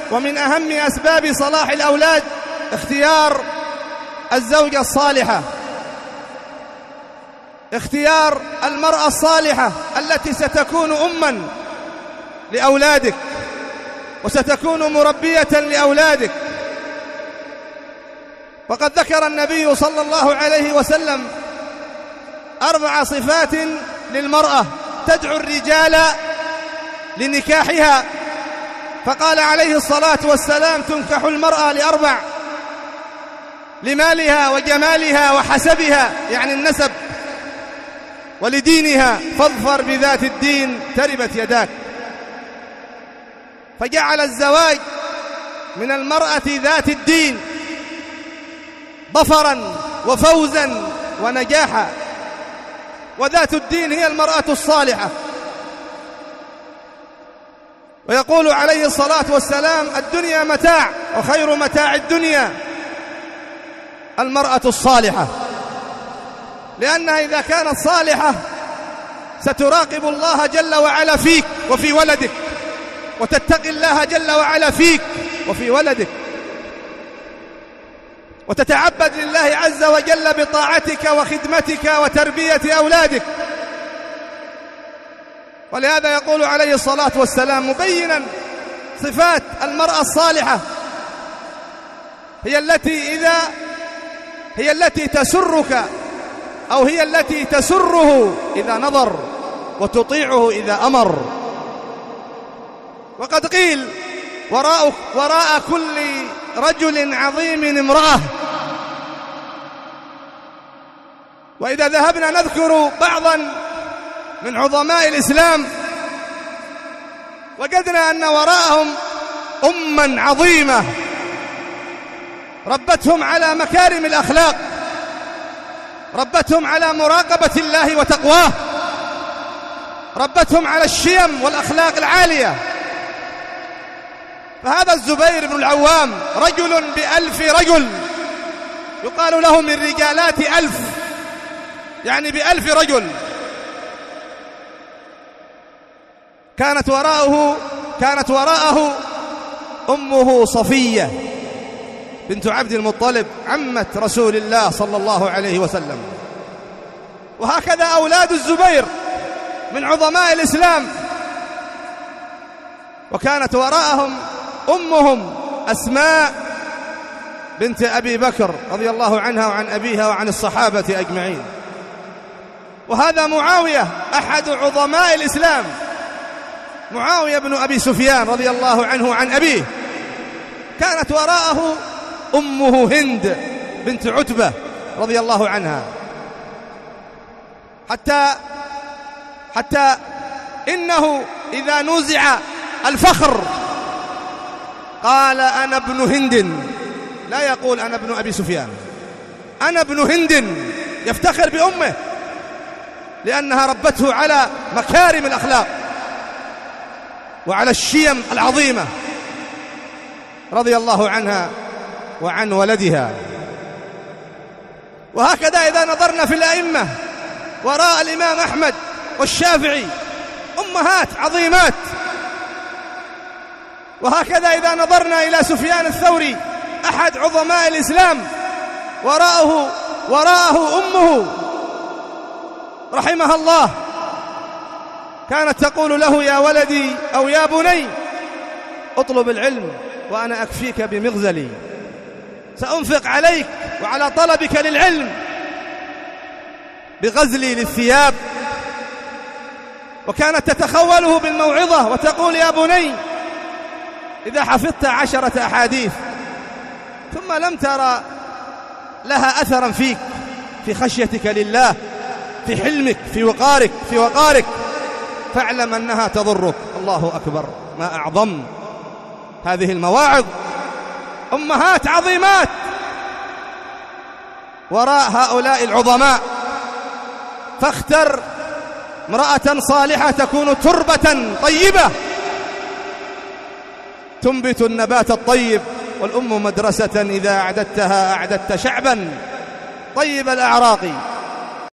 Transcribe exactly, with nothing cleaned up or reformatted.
ومن أهم أسباب صلاح الأولاد اختيار الزوجة الصالحة، اختيار المرأة الصالحة التي ستكون أماً لأولادك وستكون مربية لأولادك. وقد ذكر النبي صلى الله عليه وسلم أربع صفات للمرأة تدعو الرجال لنكاحها، فقال عليه الصلاة والسلام: تنكح المرأة لأربع: لمالها وجمالها وحسبها، يعني النسب، ولدينها فاظفر بذات الدين تربت يداك. فجعل الزواج من المرأة ذات الدين ظفرا وفوزا ونجاحا، وذات الدين هي المرأة الصالحة. ويقول عليه الصلاة والسلام: الدنيا متاع، وخير متاع الدنيا المرأة الصالحة، لأنها إذا كانت صالحة ستراقب الله جل وعلا فيك وفي ولدك، وتتقي الله جل وعلا فيك وفي ولدك، وتتعبد لله عز وجل بطاعتك وخدمتك وتربية أولادك. ولهذا يقول عليه الصلاة والسلام مبينا صفات المرأة الصالحة: هي التي إذا هي التي تسرك أو هي التي تسره إذا نظر وتطيعه إذا أمر. وقد قيل: وراء, وراء كل رجل عظيم امرأة. وإذا ذهبنا نذكر بعضا من عظماء الإسلام وجدنا أن وراءهم أمًا عظيمة ربتهم على مكارم الأخلاق، ربتهم على مراقبة الله وتقواه، ربتهم على الشيم والأخلاق العالية. فهذا الزبير بن العوام رجل بألف رجل، يقال له من رجالات ألف، يعني بألف رجل. كانت وراءه كانت وراءه أمه صفية بنت عبد المطلب عمة رسول الله صلى الله عليه وسلم. وهكذا أولاد الزبير من عظماء الإسلام، وكانت وراءهم أمهم أسماء بنت أبي بكر رضي الله عنها وعن أبيها وعن الصحابة أجمعين. وهذا معاوية أحد عظماء الإسلام، معاوية بن أبي سفيان رضي الله عنه وعن أبيه، كانت وراءه أمه هند بنت عتبة رضي الله عنها، حتى حتى إنه إذا نزع الفخر قال: أنا ابن هند، لا يقول أنا ابن أبي سفيان، أنا ابن هند، يفتخر بأمه لأنها ربته على مكارم الأخلاق وعلى الشيم العظيمة رضي الله عنها وعن ولدها. وهكذا إذا نظرنا في الأئمة وراء الإمام أحمد والشافعي أمهات عظيمات. وهكذا إذا نظرنا إلى سفيان الثوري أحد عظماء الإسلام، وراءه وراءه أمه رحمها الله، كانت تقول له: يا ولدي أو يا بني اطلب العلم وأنا أكفيك بمغزلي، سأنفق عليك وعلى طلبك للعلم بغزلي للثياب. وكانت تتخوله بالموعظة وتقول: يا بني إذا حفظت عشرة أحاديث ثم لم ترى لها أثرا فيك، في خشيتك لله، في حلمك، في وقارك في وقارك فاعلم أنها تضرك. الله أكبر، ما أعظم هذه المواعظ. أمهات عظيمات وراء هؤلاء العظماء. فاختر امرأة صالحة تكون تربة طيبة تنبت النبات الطيب. والأم مدرسة إذا أعددتها أعددت شعبا طيب الأعراق